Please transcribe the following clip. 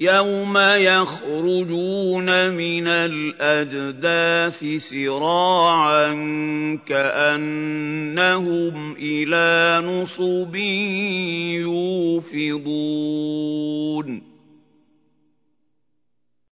يَوْمَ يَخْرُجُونَ مِنَ الْأَجْدَاثِ سِرَاعًا كَأَنَّهُمْ إِلَىٰ نُصُبٍ يُوفِضُونَ